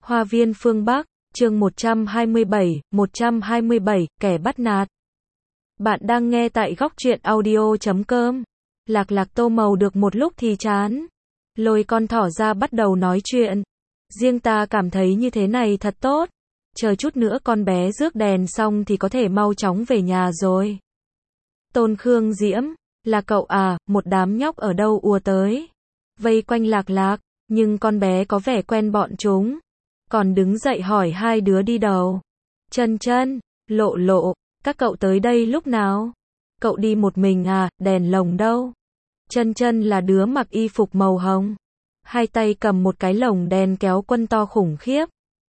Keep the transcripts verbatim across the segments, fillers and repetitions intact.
Hoa viên phương Bắc, chương một trăm hai mươi bảy, một trăm hai mươi bảy, kẻ bắt nạt. Bạn đang nghe tại góc truyện audio chấm com. Lạc Lạc tô màu được một lúc thì chán. Lôi con thỏ ra bắt đầu nói chuyện. Riêng ta cảm thấy như thế này thật tốt. Chờ chút nữa con bé rước đèn xong thì có thể mau chóng về nhà rồi. Tôn Khương Diễm, là cậu à, một đám nhóc ở đâu ùa tới. Vây quanh Lạc Lạc, nhưng con bé có vẻ quen bọn chúng. Còn đứng dậy hỏi hai đứa đi đầu. Chân Chân, Lộ Lộ, các cậu tới đây lúc nào? Cậu đi một mình à, đèn lồng đâu? Chân Chân là đứa mặc y phục màu hồng. Hai tay cầm một cái lồng đèn kéo quân to khủng khiếp.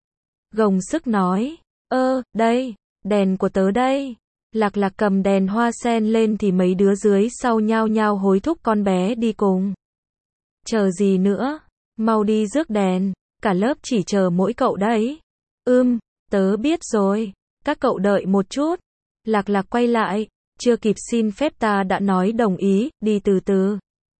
Gồng sức nói, ơ, đây, đèn của tớ đây. Lạc Lạc cầm đèn hoa sen lên thì mấy đứa dưới sau nhao nhao hối thúc con bé đi cùng. Chờ gì nữa, mau đi rước đèn, cả lớp chỉ chờ mỗi cậu đấy. Ưm, tớ biết rồi, các cậu đợi một chút. Lạc Lạc quay lại, chưa kịp xin phép ta đã nói đồng ý, đi từ từ.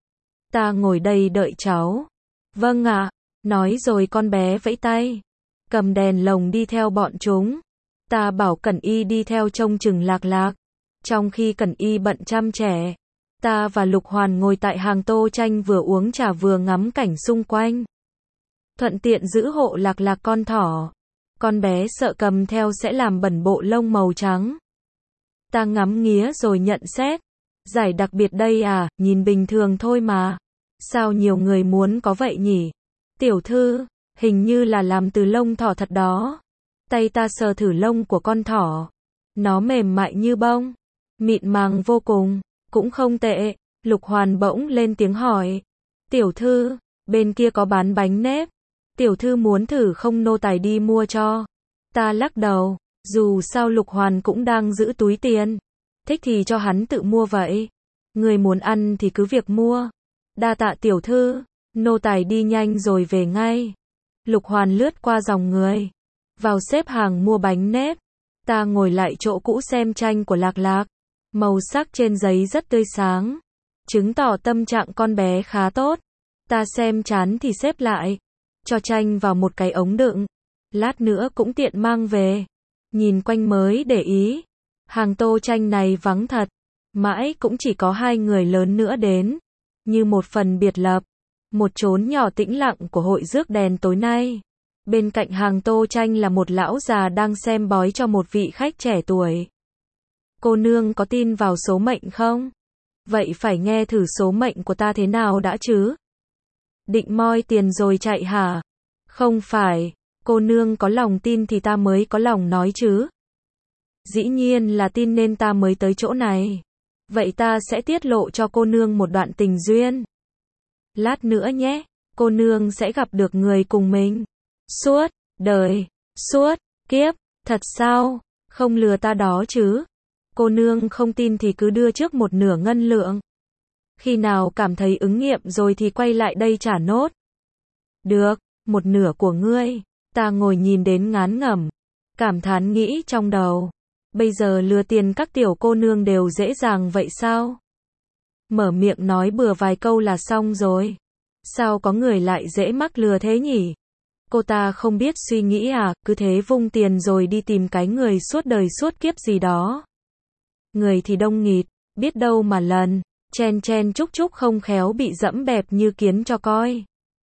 Ta ngồi đây đợi cháu. Vâng ạ, nói rồi con bé vẫy tay. Cầm đèn lồng đi theo bọn chúng. Ta bảo Cẩn Y đi theo trông chừng Lạc Lạc. Trong khi Cẩn Y bận chăm trẻ, ta và Lục Hoàn ngồi tại hàng tô tranh vừa uống trà vừa ngắm cảnh xung quanh. Thuận tiện giữ hộ Lạc Lạc con thỏ. Con bé sợ cầm theo sẽ làm bẩn bộ lông màu trắng. Ta ngắm nghía rồi nhận xét. Giải đặc biệt đây à, nhìn bình thường thôi mà. Sao nhiều người muốn có vậy nhỉ? Tiểu thư, hình như là làm từ lông thỏ thật đó. Tay ta sờ thử lông của con thỏ. Nó mềm mại như bông. Mịn màng vô cùng, cũng không tệ. Lục Hoàn bỗng lên tiếng hỏi. Tiểu thư, bên kia có bán bánh nếp. Tiểu thư muốn thử không, nô tài đi mua cho. Ta lắc đầu, dù sao Lục Hoàn cũng đang giữ túi tiền. Thích thì cho hắn tự mua vậy. Người muốn ăn thì cứ việc mua. Đa tạ tiểu thư, nô tài đi nhanh rồi về ngay. Lục Hoàn lướt qua dòng người, vào xếp hàng mua bánh nếp. Ta ngồi lại chỗ cũ xem tranh của Lạc Lạc. Màu sắc trên giấy rất tươi sáng, chứng tỏ tâm trạng con bé khá tốt. Ta xem chán thì xếp lại, cho tranh vào một cái ống đựng. Lát nữa cũng tiện mang về. Nhìn quanh mới để ý. Hàng tô tranh này vắng thật. Mãi cũng chỉ có hai người lớn nữa đến. Như một phần biệt lập. Một chốn nhỏ tĩnh lặng của hội rước đèn tối nay. Bên cạnh hàng tô tranh là một lão già đang xem bói cho một vị khách trẻ tuổi. Cô nương có tin vào số mệnh không? Vậy phải nghe thử số mệnh của ta thế nào đã chứ? Định moi tiền rồi chạy hả? Không phải, cô nương có lòng tin thì ta mới có lòng nói chứ. Dĩ nhiên là tin nên ta mới tới chỗ này. Vậy ta sẽ tiết lộ cho cô nương một đoạn tình duyên. Lát nữa nhé, cô nương sẽ gặp được người cùng mình. Suốt đời, suốt kiếp, thật sao? Không lừa ta đó chứ. Cô nương không tin thì cứ đưa trước một nửa ngân lượng. Khi nào cảm thấy ứng nghiệm rồi thì quay lại đây trả nốt. Được, một nửa của ngươi. Ta ngồi nhìn đến ngán ngẩm, cảm thán nghĩ trong đầu. Bây giờ lừa tiền các tiểu cô nương đều dễ dàng vậy sao? Mở miệng nói bừa vài câu là xong rồi. Sao có người lại dễ mắc lừa thế nhỉ? Cô ta không biết suy nghĩ à, cứ thế vung tiền rồi đi tìm cái người suốt đời suốt kiếp gì đó. Người thì đông nghịt, biết đâu mà lần, chen chen chúc chúc không khéo bị dẫm bẹp như kiến cho coi.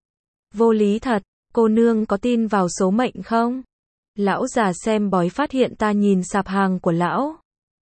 Vô lý thật, cô nương có tin vào số mệnh không? Lão già xem bói phát hiện ta nhìn sạp hàng của lão.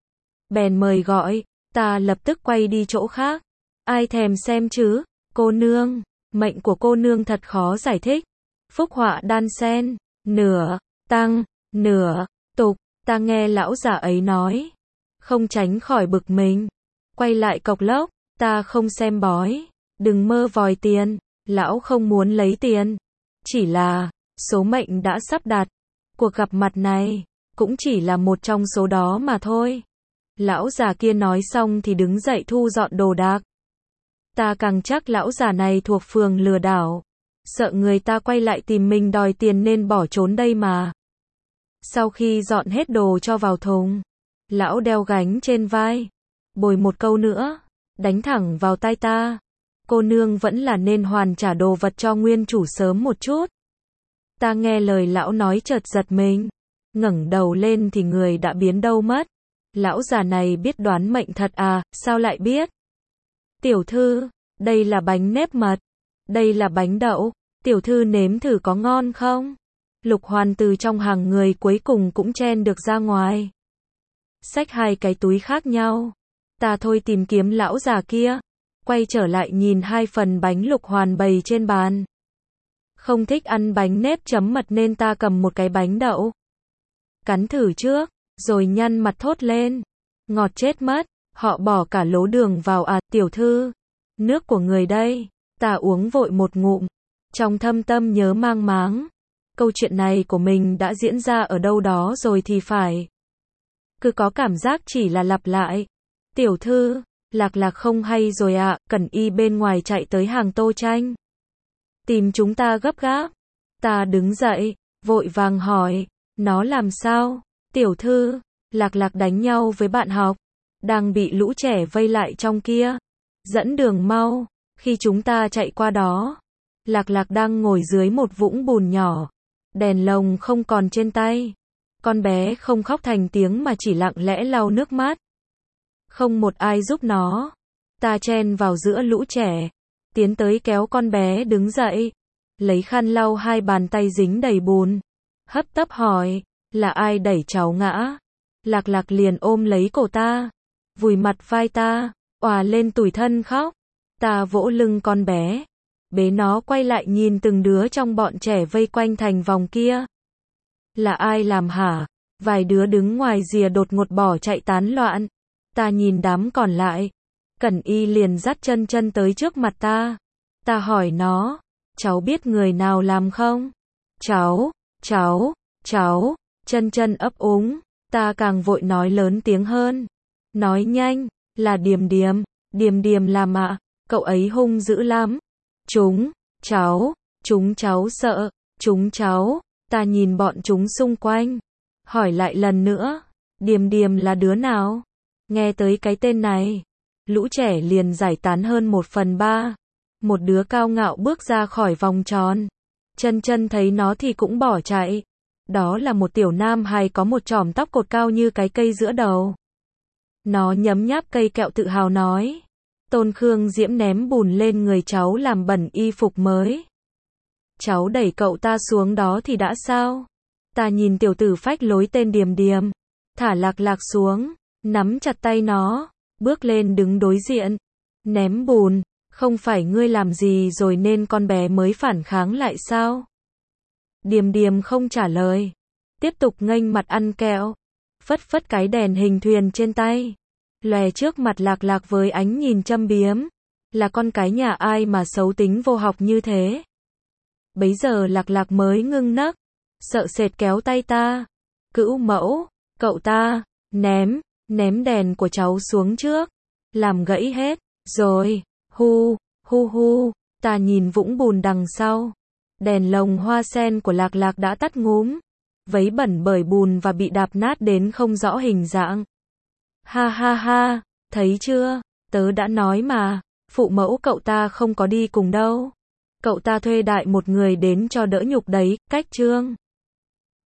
Bèn mời gọi, ta lập tức quay đi chỗ khác. Ai thèm xem chứ, cô nương, mệnh của cô nương thật khó giải thích. Phúc họa đan xen, nửa tăng, nửa tục, ta nghe lão già ấy nói. Không tránh khỏi bực mình. Quay lại cộc lốc, ta không xem bói. Đừng mơ vòi tiền, lão không muốn lấy tiền. Chỉ là, số mệnh đã sắp đặt. Cuộc gặp mặt này, cũng chỉ là một trong số đó mà thôi. Lão già kia nói xong thì đứng dậy thu dọn đồ đạc. Ta càng chắc lão già này thuộc phường lừa đảo. Sợ người ta quay lại tìm mình đòi tiền nên bỏ trốn đây mà. Sau khi dọn hết đồ cho vào thùng, lão đeo gánh trên vai. Bồi một câu nữa, đánh thẳng vào tai ta. Cô nương vẫn là nên hoàn trả đồ vật cho nguyên chủ sớm một chút. Ta nghe lời lão nói chợt giật mình. Ngẩng đầu lên thì người đã biến đâu mất. Lão già này biết đoán mệnh thật à, sao lại biết? Tiểu thư, đây là bánh nếp mật. Đây là bánh đậu. Tiểu thư nếm thử có ngon không? Lục Hoàn từ trong hàng người cuối cùng cũng chen được ra ngoài. Xách hai cái túi khác nhau. Ta thôi tìm kiếm lão già kia. Quay trở lại nhìn hai phần bánh Lục Hoàn bày trên bàn. Không thích ăn bánh nếp chấm mật nên ta cầm một cái bánh đậu. Cắn thử trước, rồi nhăn mặt thốt lên. Ngọt chết mất, họ bỏ cả lố đường vào à, tiểu thư. Nước của người đây, ta uống vội một ngụm. Trong thâm tâm nhớ mang máng. Câu chuyện này của mình đã diễn ra ở đâu đó rồi thì phải. Cứ có cảm giác chỉ là lặp lại. Tiểu thư, Lạc Lạc không hay rồi ạ, à, Cẩn Y bên ngoài chạy tới hàng tô tranh. Tìm chúng ta gấp gáp. Ta đứng dậy, vội vàng hỏi, nó làm sao? Tiểu thư, Lạc Lạc đánh nhau với bạn học, đang bị lũ trẻ vây lại trong kia. Dẫn đường mau, khi chúng ta chạy qua đó, Lạc Lạc đang ngồi dưới một vũng bùn nhỏ, đèn lồng không còn trên tay. Con bé không khóc thành tiếng mà chỉ lặng lẽ lau nước mắt. Không một ai giúp nó. Ta chen vào giữa lũ trẻ, tiến tới kéo con bé đứng dậy, lấy khăn lau hai bàn tay dính đầy bùn. Hấp tấp hỏi, là ai đẩy cháu ngã? Lạc Lạc liền ôm lấy cổ ta, vùi mặt vai ta, òa lên tủi thân khóc. Ta vỗ lưng con bé, bế nó quay lại nhìn từng đứa trong bọn trẻ vây quanh thành vòng kia. Là ai làm hả? Vài đứa đứng ngoài rìa đột ngột bỏ chạy tán loạn. Ta nhìn đám còn lại. Cẩn Y liền dắt chân chân tới trước mặt ta. Ta hỏi nó, cháu biết người nào làm không? Cháu, cháu, cháu, chân chân ấp úng. Ta càng vội nói lớn tiếng hơn. Nói nhanh, là Điềm Điềm, Điềm Điềm làm ạ, à, cậu ấy hung dữ lắm. Chúng, cháu, chúng cháu sợ, chúng cháu. Ta nhìn bọn chúng xung quanh, hỏi lại lần nữa, Điềm Điềm là đứa nào? Nghe tới cái tên này, lũ trẻ liền giải tán hơn một phần ba. Một đứa cao ngạo bước ra khỏi vòng tròn. Chân chân thấy nó thì cũng bỏ chạy. Đó là một tiểu nam hài có một chòm tóc cột cao như cái cây giữa đầu. Nó nhấm nháp cây kẹo tự hào nói, Tôn Khương Diễm ném bùn lên người cháu làm bẩn y phục mới. Cháu đẩy cậu ta xuống đó thì đã sao? Ta nhìn tiểu tử phách lối tên Điềm Điềm, thả Lạc Lạc xuống, nắm chặt tay nó, bước lên đứng đối diện. Ném bùn, không phải ngươi làm gì rồi nên con bé mới phản kháng lại sao? Điềm Điềm không trả lời, tiếp tục nghênh mặt ăn kẹo, phất phất cái đèn hình thuyền trên tay, lòe trước mặt Lạc Lạc với ánh nhìn châm biếm. Là con cái nhà ai mà xấu tính vô học như thế? Bấy giờ Lạc Lạc mới ngưng nấc, sợ sệt kéo tay ta. Cữu mẫu, cậu ta, ném, ném đèn của cháu xuống trước, làm gãy hết, rồi, hu, hu hu, ta nhìn vũng bùn đằng sau. Đèn lồng hoa sen của Lạc Lạc đã tắt ngúm, vấy bẩn bởi bùn và bị đạp nát đến không rõ hình dạng. Ha ha ha, thấy chưa, tớ đã nói mà, phụ mẫu cậu ta không có đi cùng đâu. Cậu ta thuê đại một người đến cho đỡ nhục đấy, cách trương.